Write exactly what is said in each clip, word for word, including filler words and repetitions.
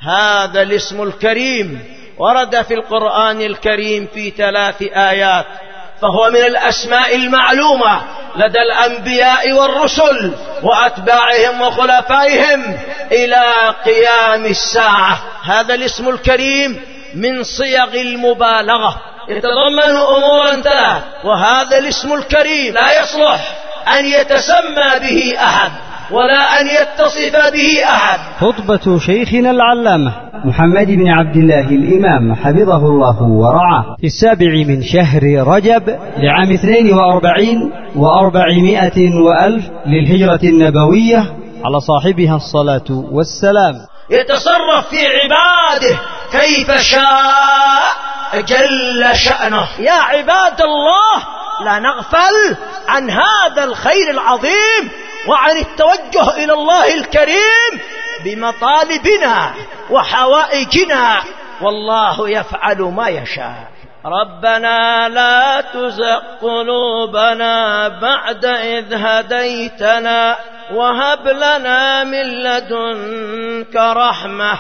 هذا الاسم الكريم ورد في القرآن الكريم في ثلاث آيات، فهو من الأسماء المعلومة لدى الأنبياء والرسل وأتباعهم وخلفائهم إلى قيام الساعة. هذا الاسم الكريم من صيغ المبالغة، يتضمن أمورا ثلاث، وهذا الاسم الكريم لا يصلح أن يتسمى به أحد ولا أن يتصف به أحد. خطبة شيخنا العلامة محمد بن عبد الله الإمام حفظه الله ورعاه في السابع من شهر رجب لعام اثنين وأربعين وأربعمائة وألف للهجرة النبوية على صاحبها الصلاة والسلام. يتصرف في عباده كيف شاء جل شأنه. يا عباد الله، لا نغفل عن هذا الخير العظيم وعن التوجه إلى الله الكريم بمطالبنا وحوائجنا، والله يفعل ما يشاء. ربنا لا تزغ قلوبنا بعد إذ هديتنا وهب لنا من لدنك رحمة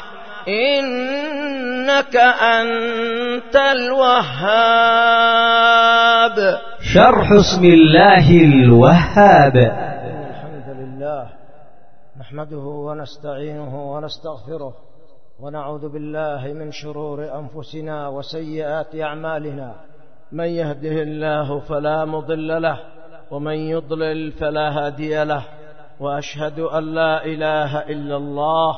إنك أنت الوهاب. شرح اسم الله الوهاب. الحمد لله نحمده ونستعينه ونستغفره ونعوذ بالله من شرور أنفسنا وسيئات أعمالنا، من يهده الله فلا مضل له ومن يضلل فلا هادي له، وأشهد أن لا إله إلا الله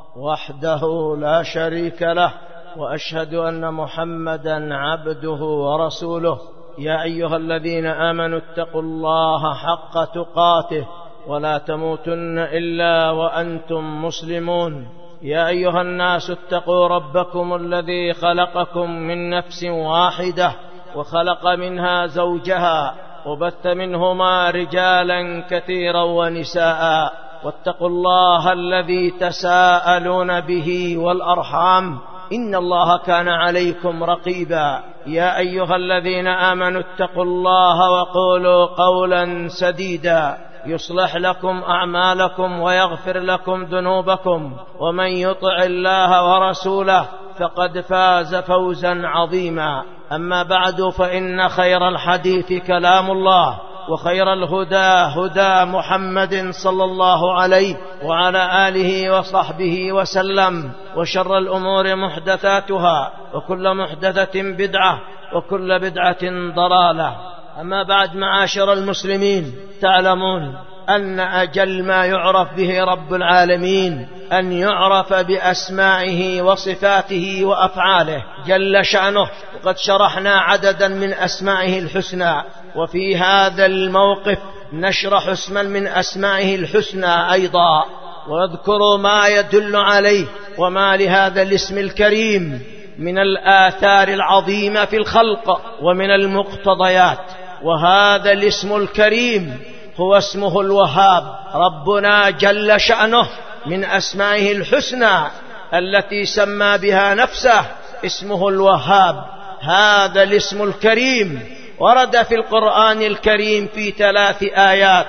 وحده لا شريك له، وأشهد أن محمدا عبده ورسوله. يا أيها الذين آمنوا اتقوا الله حق تقاته ولا تموتن إلا وأنتم مسلمون. يا أيها الناس اتقوا ربكم الذي خلقكم من نفس واحدة وخلق منها زوجها وبث منهما رجالا كثيرا ونساء، واتقوا الله الذي تساءلون به والأرحام إن الله كان عليكم رقيبا. يا أيها الذين آمنوا اتقوا الله وقولوا قولا سديدا يصلح لكم أعمالكم ويغفر لكم ذنوبكم، ومن يطع الله ورسوله فقد فاز فوزا عظيما. أما بعد، فإن خير الحديث كلام الله، وخير الهدى هدى محمد صلى الله عليه وعلى آله وصحبه وسلم، وشر الأمور محدثاتها وكل محدثة بدعة وكل بدعة ضلالة. أما بعد، معاشر المسلمين، تعلمون أن أجل ما يعرف به رب العالمين أن يعرف بأسمائه وصفاته وأفعاله جل شأنه، وقد شرحنا عددا من أسمائه الحسنى، وفي هذا الموقف نشرح اسما من أسمائه الحسنى أيضا ويذكر ما يدل عليه وما لهذا الاسم الكريم من الآثار العظيمة في الخلق ومن المقتضيات. وهذا الاسم الكريم هو اسمه الوهاب. ربنا جل شأنه من أسمائه الحسنى التي سمى بها نفسه اسمه الوهاب. هذا الاسم الكريم ورد في القرآن الكريم في ثلاث آيات.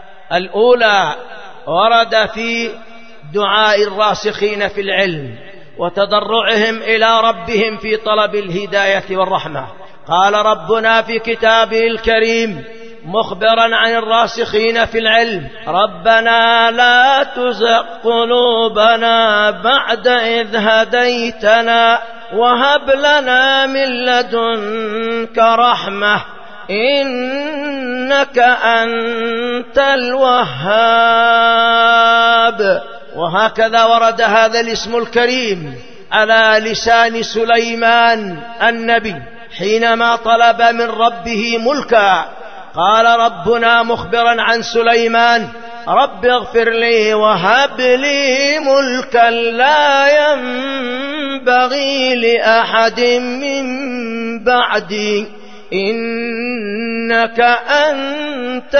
الأولى ورد في دعاء الراسخين في العلم وتضرعهم إلى ربهم في طلب الهداية والرحمة. قال ربنا في كتابه الكريم مخبرا عن الراسخين في العلم: ربنا لا تزغ قلوبنا بعد إذ هديتنا وهب لنا من لدنك رحمة إنك أنت الوهاب. وهكذا ورد هذا الاسم الكريم على لسان سليمان النبي حينما طلب من ربه ملكا. قال ربنا مخبرا عن سليمان: رب اغفر لي وهب لي ملكا لا ينبغي لأحد من بعدي إنك أنت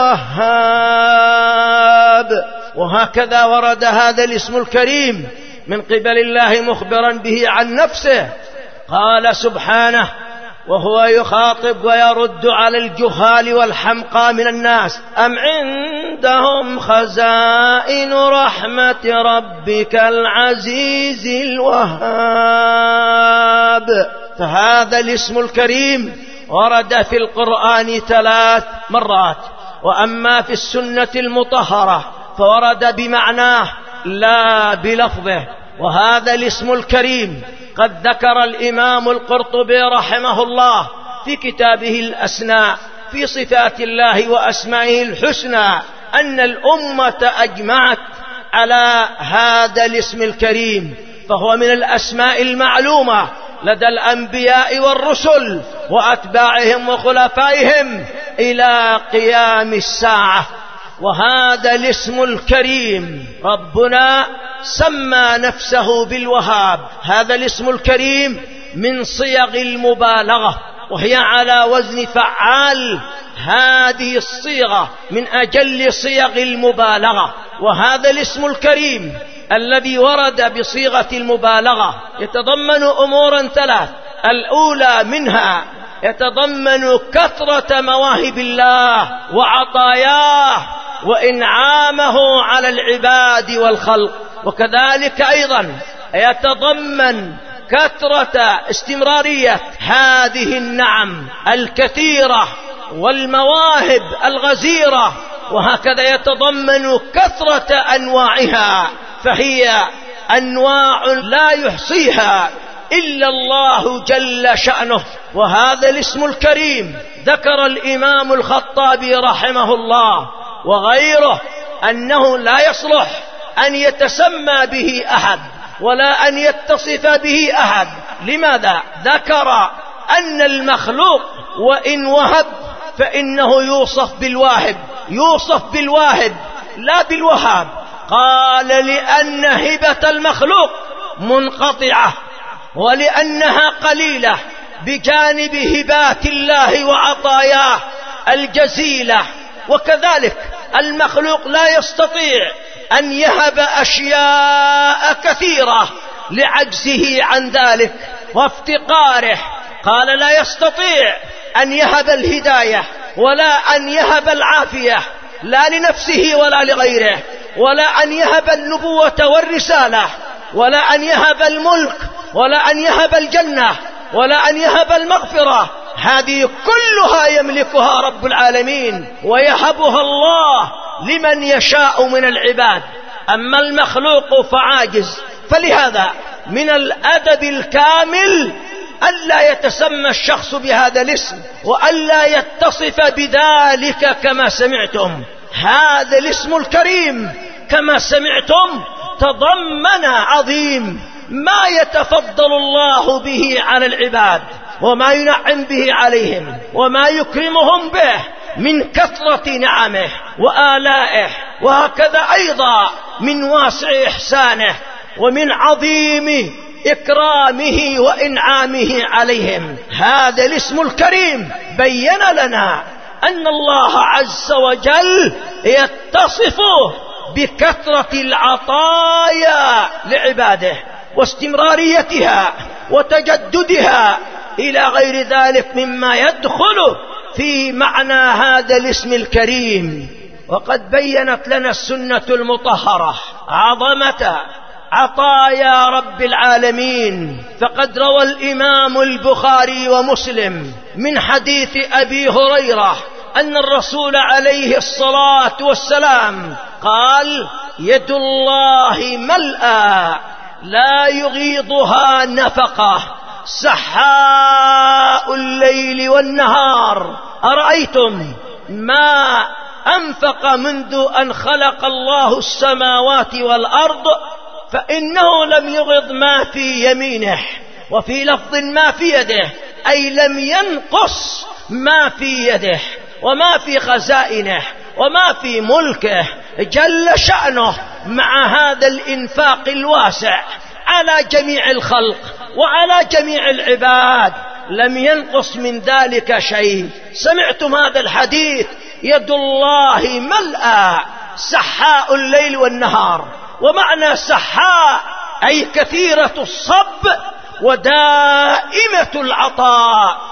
الوهاب. وهكذا ورد هذا الاسم الكريم من قبل الله مخبرا به عن نفسه. قال سبحانه: وهو يخاطب ويرد على الجهال والحمقى من الناس: أم عندهم خزائن رحمة ربك العزيز الوهاب. فهذا الاسم الكريم ورد في القرآن ثلاث مرات، وأما في السنة المطهرة فورد بمعناه لا بلفظه. وهذا الاسم الكريم قد ذكر الإمام القرطبي رحمه الله في كتابه الأسناء في صفات الله وأسمائه الحسنى أن الأمة أجمعت على هذا الاسم الكريم، فهو من الأسماء المعلومة لدى الأنبياء والرسل وأتباعهم وخلفائهم إلى قيام الساعة. وهذا الاسم الكريم ربنا سمى نفسه بالوهاب. هذا الاسم الكريم من صيغ المبالغة، وهي على وزن فعال. هذه الصيغة من أجل صيغ المبالغة. وهذا الاسم الكريم الذي ورد بصيغة المبالغة يتضمن أمورا ثلاث. الأولى منها يتضمن كثرة مواهب الله وعطاياه وإنعامه على العباد والخلق، وكذلك أيضا يتضمن كثرة استمرارية هذه النعم الكثيرة والمواهب الغزيرة، وهكذا يتضمن كثرة أنواعها، فهي أنواع لا يحصيها إلا الله جل شأنه. وهذا الاسم الكريم ذكر الإمام الخطابي رحمه الله وغيره أنه لا يصلح أن يتسمى به أحد ولا أن يتصف به أحد. لماذا؟ ذكر أن المخلوق وإن وهب فإنه يوصف بالواهب، يوصف بالواهب لا بالوهاب. قال: لأن هبة المخلوق منقطعة ولأنها قليلة بجانب هبات الله وعطاياه الجزيلة. وكذلك المخلوق لا يستطيع أن يهب أشياء كثيرة لعجزه عن ذلك وافتقاره. قال: لا يستطيع أن يهب الهداية ولا أن يهب العافية لا لنفسه ولا لغيره، ولا أن يهب النبوة والرسالة، ولا أن يهب الملك، ولا أن يهب الجنة، ولا أن يهب المغفرة. هذه كلها يملكها رب العالمين ويهبها الله لمن يشاء من العباد. أما المخلوق فعاجز. فلهذا من الأدب الكامل ألا يتسمى الشخص بهذا الاسم وألا يتصف بذلك كما سمعتم. هذا الاسم الكريم كما سمعتم تضمن عظيم ما يتفضل الله به على العباد وما ينعم به عليهم وما يكرمهم به من كثرة نعمه وآلائه، وهكذا أيضا من واسع إحسانه ومن عظيم إكرامه وإنعامه عليهم. هذا الاسم الكريم بين لنا أن الله عز وجل يتصف بكثرة العطايا لعباده واستمراريتها وتجددها إلى غير ذلك مما يدخل في معنى هذا الاسم الكريم. وقد بينت لنا السنة المطهرة عظمة عطايا رب العالمين. فقد روى الإمام البخاري ومسلم من حديث أبي هريرة أن الرسول عليه الصلاة والسلام قال: يد الله ملأى لا يغيضها نفقة سحاء الليل والنهار. أرأيتم ما أنفق منذ أن خلق الله السماوات والأرض فإنه لم يغض ما في يمينه، وفي لفظ ما في يده، أي لم ينقص ما في يده وما في خزائنه وما في ملكه جل شأنه، مع هذا الإنفاق الواسع على جميع الخلق وعلى جميع العباد لم ينقص من ذلك شيء. سمعتم هذا الحديث: يد الله ملأى سحاء الليل والنهار. ومعنى سحاء أي كثيرة الصب ودائمة العطاء،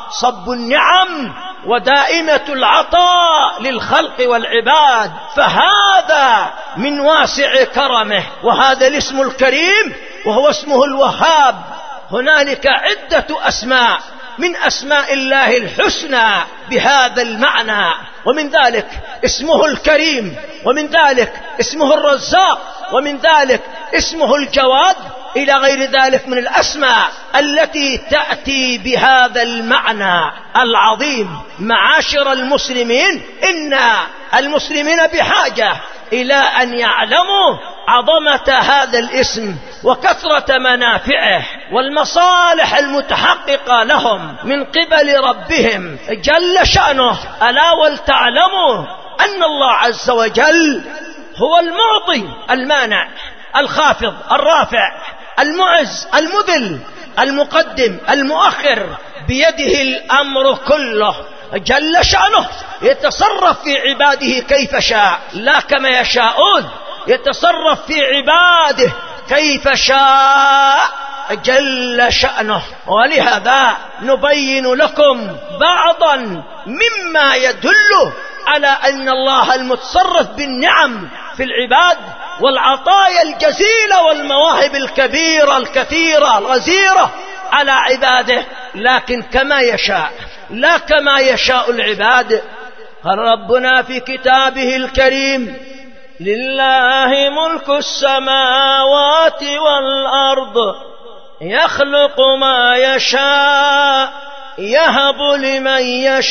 صب النعم ودائمة العطاء للخلق والعباد، فهذا من واسع كرمه. وهذا الاسم الكريم وهو اسمه الوهاب. هنالك عدة أسماء من أسماء الله الحسنى بهذا المعنى، ومن ذلك اسمه الكريم، ومن ذلك اسمه الرزاق، ومن ذلك اسمه الجواد، إلى غير ذلك من الأسماء التي تأتي بهذا المعنى العظيم. معاشر المسلمين، إن المسلمين بحاجة إلى أن يعلموا عظمة هذا الاسم وكثرة منافعه والمصالح المتحققة لهم من قبل ربهم جل شأنه. ألا ولتعلموا أن الله عز وجل هو المعطي المانع الخافض الرافع المعز المذل المقدم المؤخر، بيده الأمر كله جل شأنه، يتصرف في عباده كيف شاء لا كما يشاءون، يتصرف في عباده كيف شاء جل شأنه. ولهذا نبين لكم بعضا مما يدل على أن الله المتصرف بالنعم في العباد والعطايا الجزيلة والمواهب الكبيرة الكثيرة الغزيرة على عباده، لكن كما يشاء لا كما يشاء العباد. قال ربنا في كتابه الكريم: لله ملك السماوات والأرض يخلق ما يشاء يهب لمن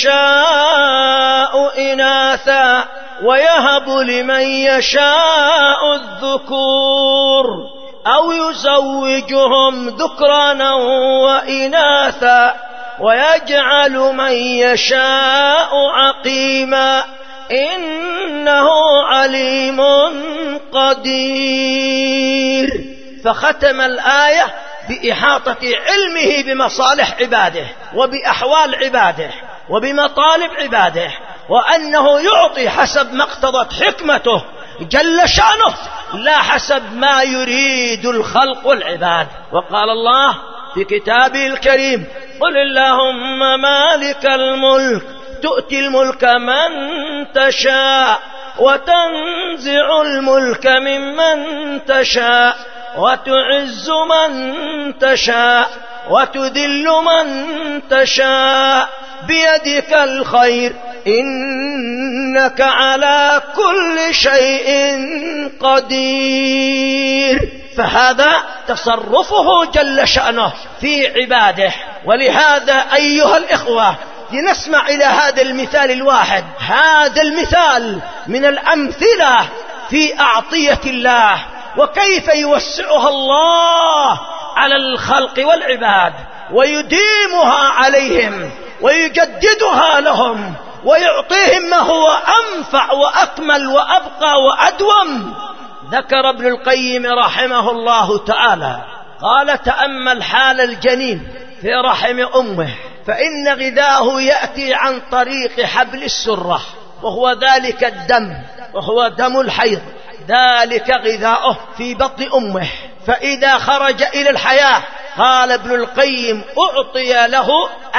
يشاء إناثا ويهب لمن يشاء الذكور أو يزوجهم ذكرانا وإناثا ويجعل من يشاء عقيما إنه عليم قدير. فختم الآية بإحاطة علمه بمصالح عباده وبأحوال عباده وبمطالب عباده، وأنه يعطي حسب ما اقتضت حكمته جل شأنه لا حسب ما يريد الخلق والعباد. وقال الله في كتابه الكريم: قل اللهم مالك الملك تؤتي الملك من تشاء وتنزع الملك ممن تشاء وتعز من تشاء وتذل من تشاء بيدك الخير إنك على كل شيء قدير. فهذا تصرفه جل شأنه في عباده. ولهذا أيها الإخوة لنسمع إلى هذا المثال الواحد. هذا المثال من الأمثلة في أعطية الله وكيف يوسعها الله على الخلق والعباد ويديمها عليهم ويجددها لهم ويعطيهم ما هو أنفع وأكمل وأبقى وأدوم. ذكر ابن القيم رحمه الله تعالى قال: تأمل حال الجنين في رحم أمه، فإن غذاه يأتي عن طريق حبل السرة، وهو ذلك الدم، وهو دم الحيض، ذلك غذاؤه في بطن أمه. فإذا خرج إلى الحياة قال ابن القيم أعطي له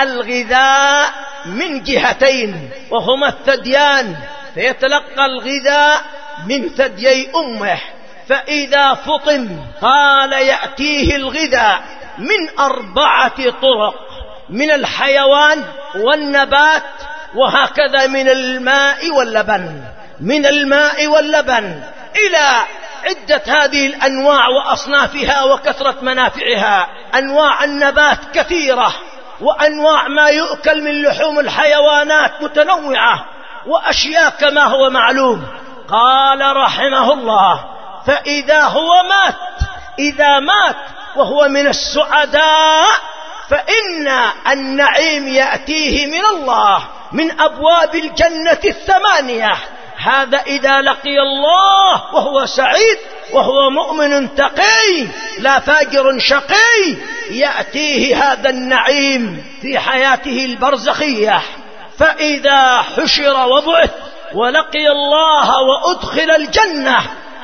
الغذاء من جهتين وهما الثديان، فيتلقى الغذاء من ثديي أمه. فإذا فطم قال يأتيه الغذاء من أربعة طرق: من الحيوان والنبات، وهكذا من الماء واللبن، من الماء واللبن إلى عدة هذه الأنواع وأصنافها وكثرة منافعها. أنواع النبات كثيرة، وأنواع ما يؤكل من لحوم الحيوانات متنوعة، وأشياء كما هو معلوم. قال رحمه الله: فإذا هو مات، إذا مات وهو من السعداء فإن النعيم يأتيه من الله من أبواب الجنة الثمانية. هذا إذا لقي الله وهو سعيد وهو مؤمن تقي لا فاجر شقي، يأتيه هذا النعيم في حياته البرزخية. فإذا حشر وبعث ولقي الله وأدخل الجنة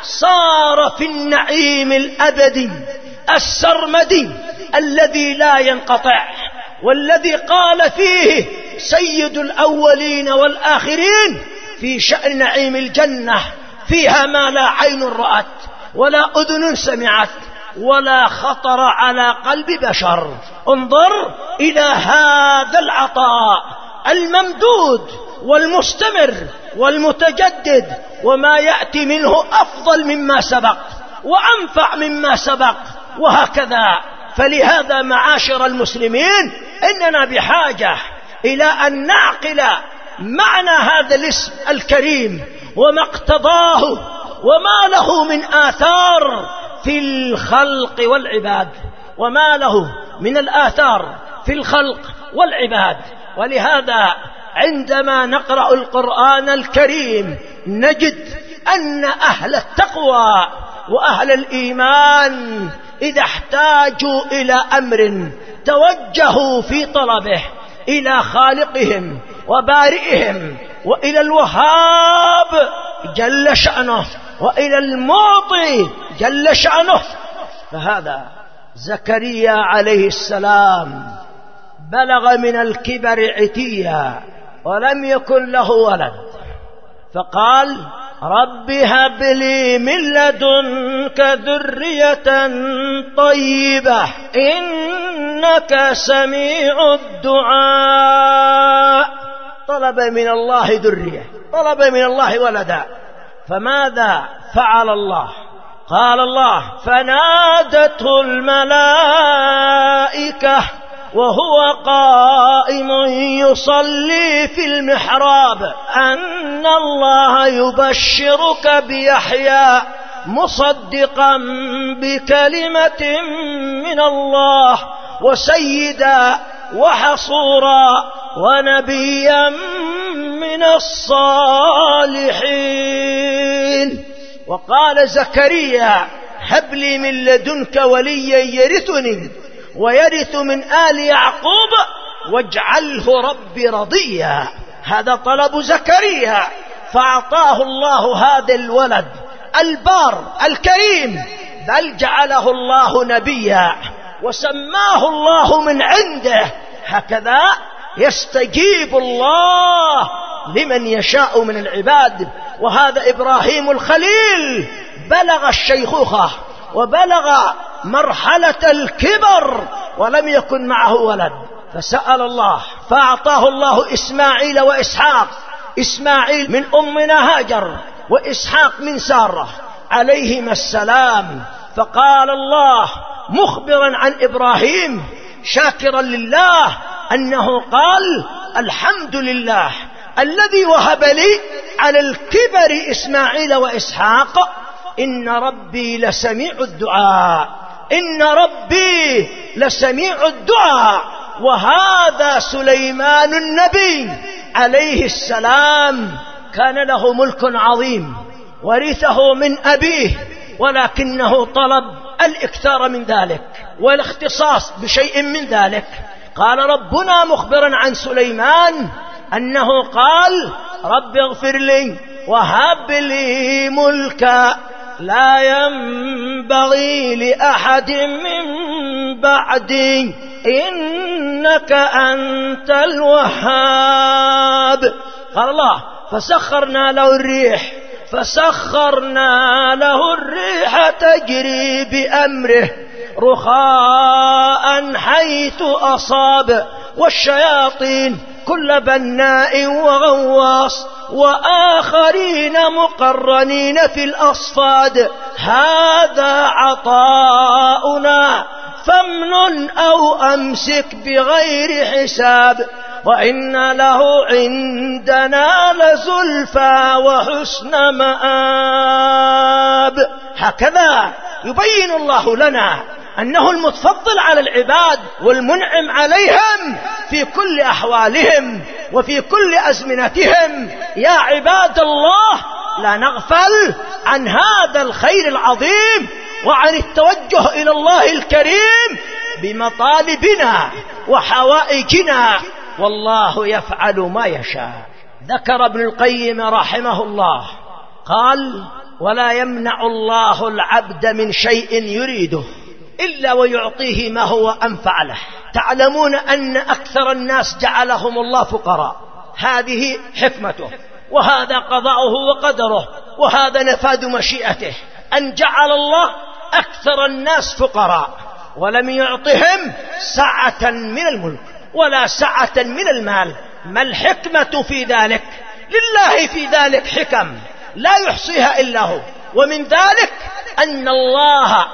صار في النعيم الأبدي السرمدي الذي لا ينقطع. والذي قال فيه سيد الأولين والآخرين في شأن نعيم الجنة فيها ما لا عين رأت ولا أذن سمعت ولا خطر على قلب بشر. انظر إلى هذا العطاء الممدود والمستمر والمتجدد، وما يأتي منه أفضل مما سبق وأنفع مما سبق، وهكذا. فلهذا معاشر المسلمين إننا بحاجة إلى أن نعقل معنى هذا الاسم الكريم وما اقتضاه وما له من آثار في الخلق والعباد، وما له من الآثار في الخلق والعباد. ولهذا عندما نقرأ القرآن الكريم نجد أن أهل التقوى وأهل الإيمان إذا احتاجوا إلى أمر توجهوا في طلبه إلى خالقهم وبارئهم، وإلى الوهاب جل شأنه، وإلى المعطي جل شأنه. فهذا زكريا عليه السلام بلغ من الكبر عتيا ولم يكن له ولد، فقال رب هب لي من لدنك ذرية طيبة إنك سميع الدعاء. طلب من الله ذرية، طلب من الله ولدا، فماذا فعل الله؟ قال الله فنادته الملائكة وهو قائم يصلي في المحراب أن الله يبشرك بيحيى مصدقا بكلمة من الله وسيدا وحصورا ونبيا من الصالحين. وقال زكريا هب لي من لدنك وليا يرثني ويرث من آل يعقوب واجعله ربي رضيا. هذا طلب زكريا، فأعطاه الله هذا الولد البار الكريم، بل جعله الله نبيا وسماه الله من عنده. هكذا يستجيب الله لمن يشاء من العباد. وهذا إبراهيم الخليل بلغ الشيخوخة وبلغ مرحلة الكبر ولم يكن معه ولد، فسأل الله فأعطاه الله إسماعيل وإسحاق، إسماعيل من أمنا هاجر وإسحاق من سارة عليهما السلام. فقال الله مخبرا عن إبراهيم شاكرا لله أنه قال الحمد لله الذي وهب لي على الكبر إسماعيل وإسحاق إن ربي لسميع الدعاء، إن ربي لسميع الدعاء. وهذا سليمان النبي عليه السلام كان له ملك عظيم ورثه من أبيه، ولكنه طلب الإكثار من ذلك والاختصاص بشيء من ذلك. قال ربنا مخبرا عن سليمان أنه قال رب اغفر لي وهب لي ملكا لا ينبغي لأحد من بعدي إنك أنت الوهاب. قال الله فسخرنا له الريح فسخرنا له الريح تجري بأمره رخاء حيث أصاب والشياطين كل بناء وغواص وآخرين مقرنين في الأصفاد هذا عطاؤنا فامنن أو أمسك بغير حساب وإن له عندنا لزلفى وحسن مآب. هكذا يبين الله لنا أنه المتفضل على العباد والمنعم عليهم في كل أحوالهم وفي كل أزمنتهم. يا عباد الله لا نغفل عن هذا الخير العظيم وعن التوجه إلى الله الكريم بمطالبنا وحوائجنا، والله يفعل ما يشاء. ذكر ابن القيم رحمه الله قال ولا يمنع الله العبد من شيء يريده إلا ويعطيه ما هو أنفع له. تعلمون أن أكثر الناس جعلهم الله فقراء، هذه حكمته، وهذا قضاؤه وقدره، وهذا نفاذ مشيئته، أن جعل الله أكثر الناس فقراء ولم يعطهم سعة من الملك ولا سعة من المال. ما الحكمة في ذلك؟ لله في ذلك حكم لا يحصيها إلا هو، ومن ذلك أن الله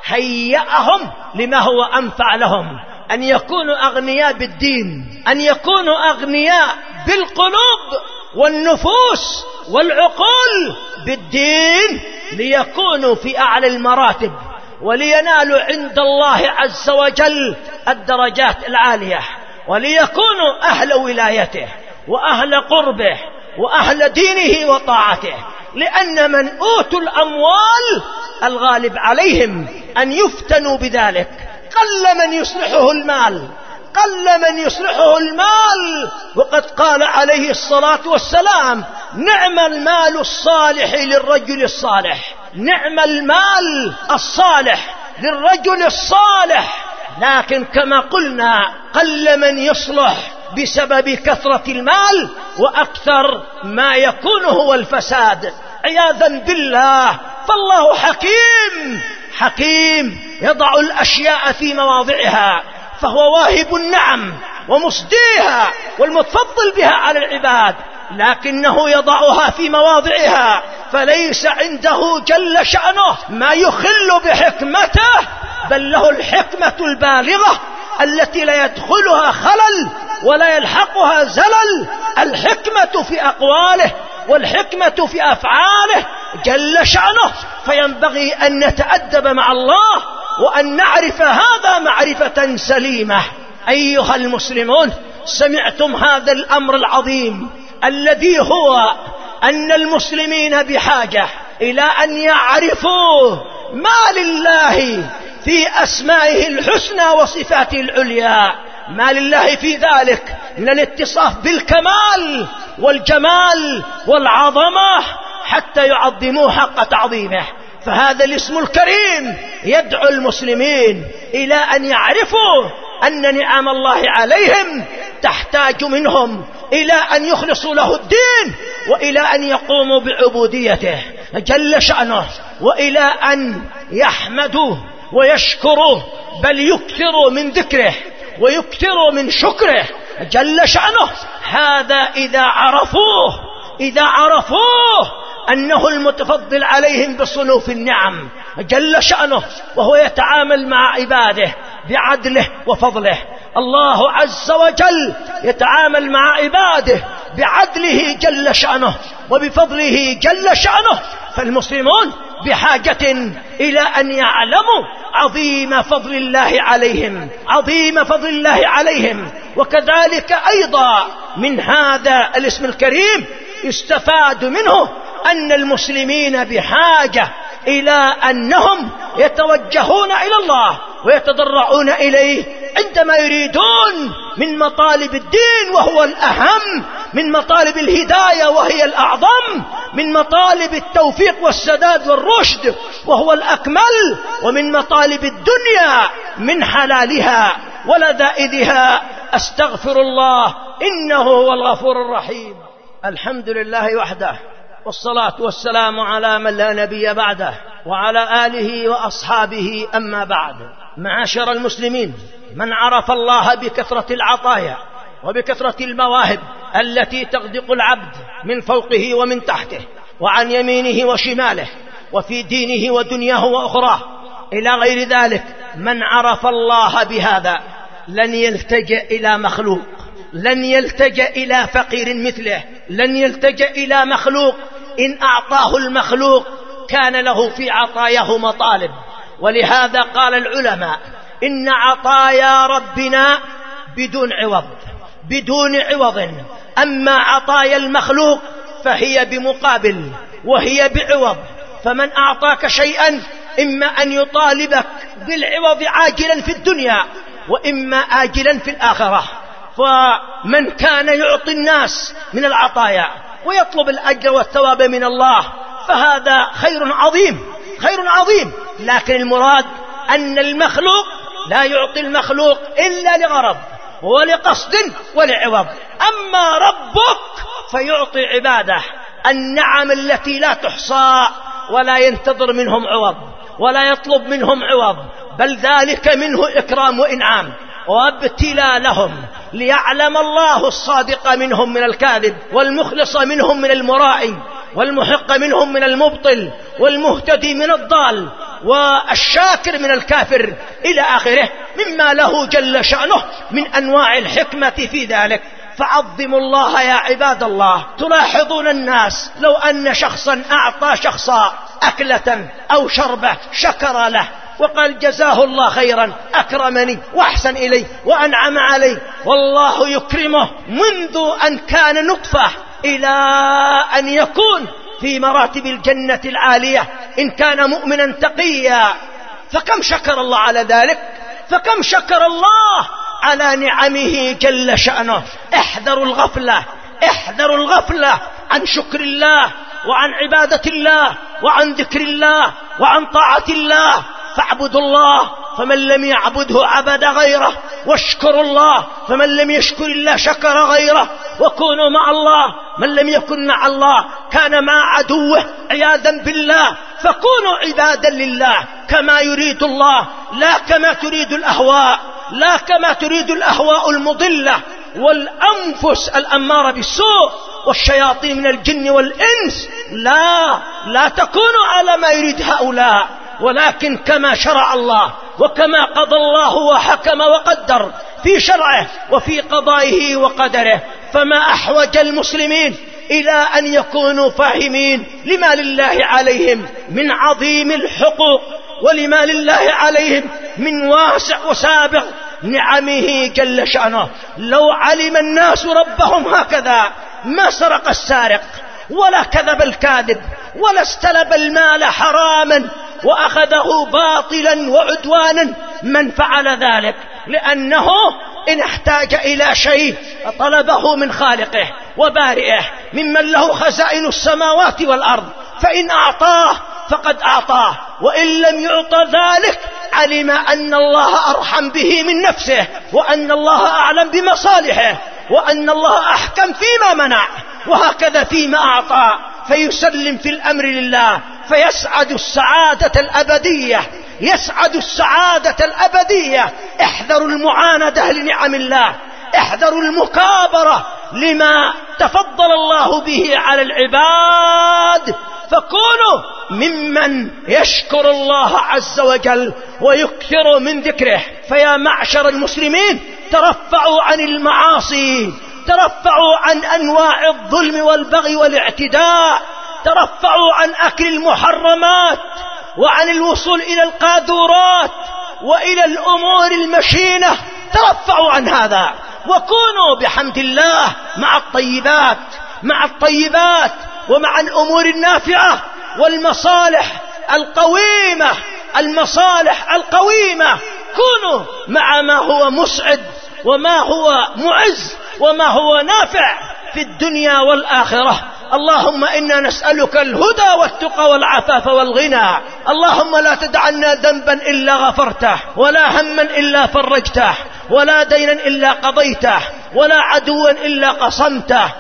هيأهم لما هو أنفع لهم، أن يكونوا أغنياء بالدين، أن يكونوا أغنياء بالقلوب والنفوس والعقول بالدين، ليكونوا في أعلى المراتب ولينالوا عند الله عز وجل الدرجات العالية، وليكونوا أهل ولايته وأهل قربه وأهل دينه وطاعته. لأن من أوتوا الأموال الغالب عليهم أن يفتنوا بذلك. قل من يصلحه المال، قل من يصلحه المال، وقد قال عليه الصلاة والسلام: نعم المال الصالح للرجل الصالح، نعم المال الصالح للرجل الصالح. لكن كما قلنا قل من يصلح بسبب كثرة المال، وأكثر ما يكون هو الفساد عياذا بالله. فالله حكيم حكيم يضع الأشياء في مواضعها، فهو واهب النعم ومسديها والمتفضل بها على العباد، لكنه يضعها في مواضعها، فليس عنده جل شأنه ما يخل بحكمته، بل له الحكمة البالغة التي لا يدخلها خلل ولا يلحقها زلل. الحكمة في أقواله والحكمة في أفعاله جل شأنه، فينبغي أن نتأدب مع الله وأن نعرف هذا معرفة سليمة. أيها المسلمون، سمعتم هذا الأمر العظيم الذي هو أن المسلمين بحاجة إلى أن يعرفوا ما لله في أسمائه الحسنى وصفاته العليا، ما لله في ذلك من الاتصاف بالكمال والجمال والعظمة حتى يعظموه حق تعظيمه. فهذا الاسم الكريم يدعو المسلمين إلى أن يعرفوا أن نعم الله عليهم تحتاج منهم إلى أن يخلصوا له الدين، وإلى أن يقوموا بعبوديته جل شأنه، وإلى أن يحمدوا ويشكروا، بل يكثروا من ذكره ويكثروا من شكره جل شأنه. هذا إذا عرفوه إذا عرفوه أنه المتفضل عليهم بصنوف النعم جل شأنه، وهو يتعامل مع عباده بعدله وفضله. الله عز وجل يتعامل مع عباده بعدله جل شأنه وبفضله جل شأنه. فالمسلمون بحاجة إلى أن يعلموا عظيم فضل الله عليهم، عظيم فضل الله عليهم. وكذلك أيضا من هذا الاسم الكريم يستفاد منه أن المسلمين بحاجة إلى أنهم يتوجهون إلى الله ويتضرعون إليه عندما يريدون من مطالب الدين، وهو الأهم، من مطالب الهداية وهي الأعظم، من مطالب التوفيق والسداد والرشد وهو الأكمل، ومن مطالب الدنيا من حلالها ولذائذها. أستغفر الله إنه هو الغفور الرحيم. الحمد لله وحده، والصلاة والسلام على من لا نبي بعده، وعلى آله وأصحابه. أما بعد، معاشر المسلمين، من عرف الله بكثرة العطايا وبكثرة المواهب التي تغدق العبد من فوقه ومن تحته وعن يمينه وشماله وفي دينه ودنياه وأخراه إلى غير ذلك، من عرف الله بهذا لن يلتجئ إلى مخلوق، لن يلتجئ إلى فقير مثله، لن يلتجئ إلى مخلوق. إن أعطاه المخلوق كان له في عطاياه مطالب. ولهذا قال العلماء: إن عطايا ربنا بدون عوض، بدون عوض. أما عطايا المخلوق فهي بمقابل وهي بعوض. فمن أعطاك شيئا إما أن يطالبك بالعوض عاجلا في الدنيا وإما آجلا في الآخرة. فمن كان يعطي الناس من العطايا ويطلب الأجر والثواب من الله فهذا خير عظيم، خير عظيم. لكن المراد أن المخلوق لا يعطي المخلوق إلا لغرض ولقصد ولعوض. أما ربك فيعطي عباده النعم التي لا تحصى ولا ينتظر منهم عوض ولا يطلب منهم عوض، بل ذلك منه إكرام وإنعام وابتلاء لهم، ليعلم الله الصادق منهم من الكاذب، والمخلص منهم من المرائي، والمحق منهم من المبطل، والمهتدي من الضال، والشاكر من الكافر، إلى آخره مما له جل شأنه من أنواع الحكمة في ذلك. فعظموا الله يا عباد الله. تلاحظون الناس لو أن شخصا أعطى شخصا أكلة أو شربة شكر له وقال جزاه الله خيرا، أكرمني وأحسن إلي وأنعم علي، والله يكرمه منذ أن كان نطفة إلى أن يكون في مراتب الجنة العالية إن كان مؤمنا تقيا. فكم شكر الله على ذلك، فكم شكر الله على نعمه جل شأنه. احذروا الغفلة، احذروا الغفلة عن شكر الله وعن عبادة الله وعن ذكر الله وعن طاعة الله. فاعبدوا الله، فمن لم يعبده عبد غيره، واشكروا الله، فمن لم يشكر الله شكر غيره. وكونوا مع الله، من لم يكن مع الله كان مع عدوه عياذا بالله. فكونوا عبادا لله كما يريد الله، لا كما تريد الأهواء، لا كما تريد الأهواء المضلة والأنفس الأمارة بالسوء والشياطين من الجن والإنس. لا لا تكونوا على ما يريد هؤلاء، ولكن كما شرع الله وكما قضى الله وحكم وقدر في شرعه وفي قضائه وقدره. فما أحوج المسلمين إلى أن يكونوا فاهمين لما لله عليهم من عظيم الحقوق، ولما لله عليهم من واسع وسابق نعمه جل شأنه. لو علم الناس ربهم هكذا ما سرق السارق ولا كذب الكاذب ولا استلب المال حراما وأخذه باطلا وعدوانا من فعل ذلك، لأنه إن احتاج إلى شيء طلبه من خالقه وبارئه ممن له خزائن السماوات والأرض، فإن أعطاه فقد أعطاه، وإن لم يعط ذلك علم أن الله أرحم به من نفسه، وأن الله أعلم بمصالحه، وأن الله أحكم فيما منع، وهكذا فيما أعطى، فيسلم في الأمر لله فيسعد السعادة الأبدية، يسعد السعادة الأبدية. احذروا المعاندة لنعم الله، احذروا المكابرة لما تفضل الله به على العباد، فكونوا ممن يشكر الله عز وجل ويكثر من ذكره. فيا معشر المسلمين ترفعوا عن المعاصي، ترفعوا عن أنواع الظلم والبغي والاعتداء، ترفعوا عن أكل المحرمات وعن الوصول إلى القاذورات وإلى الأمور المشينة. ترفعوا عن هذا وكونوا بحمد الله مع الطيبات، مع الطيبات ومع الأمور النافعة والمصالح القويمة، المصالح القويمة. كونوا مع ما هو مسعد وما هو معز وما هو نافع في الدنيا والآخرة. اللهم إنا نسألك الهدى والتقى والعفاف والغنى. اللهم لا تدعنا ذنبا إلا غفرته، ولا هما إلا فرجته، ولا دينا إلا قضيته، ولا عدوا إلا قصمته.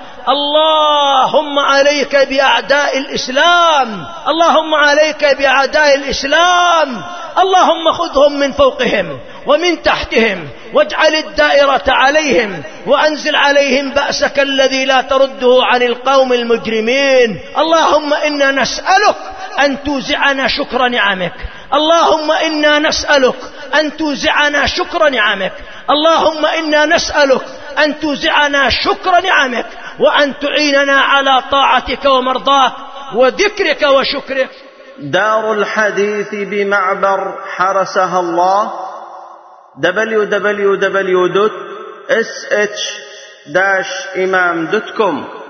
اللهم عليك بأعداء الإسلام، اللهم عليك بأعداء الإسلام، اللهم خذهم من فوقهم ومن تحتهم، واجعل الدائرة عليهم، وأنزل عليهم بأسك الذي لا ترده عن القوم المجرمين. اللهم إنا نسألك أن توزعنا شكر نعمك، اللهم إنا نسألك أن توزعنا شكر نعمك، اللهم إنا نسألك أن توزعنا شكر نعمك، وأن تعيننا على طاعتك ومرضاك وذكرك وشكرك. دار الحديث بمعبر حرسها الله دبليو دبليو دبليو دوت اس اتش داش إمام دوت كوم